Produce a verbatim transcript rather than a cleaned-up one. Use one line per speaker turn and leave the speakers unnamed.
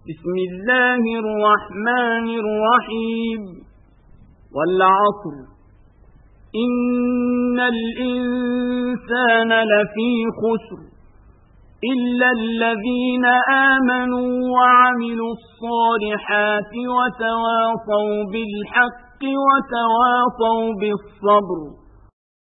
بسم الله الرحمن الرحيم والعصر إن الإنسان لفي خسر إلا الذين آمنوا وعملوا الصالحات وتواصوا بالحق وتواصوا بالصبر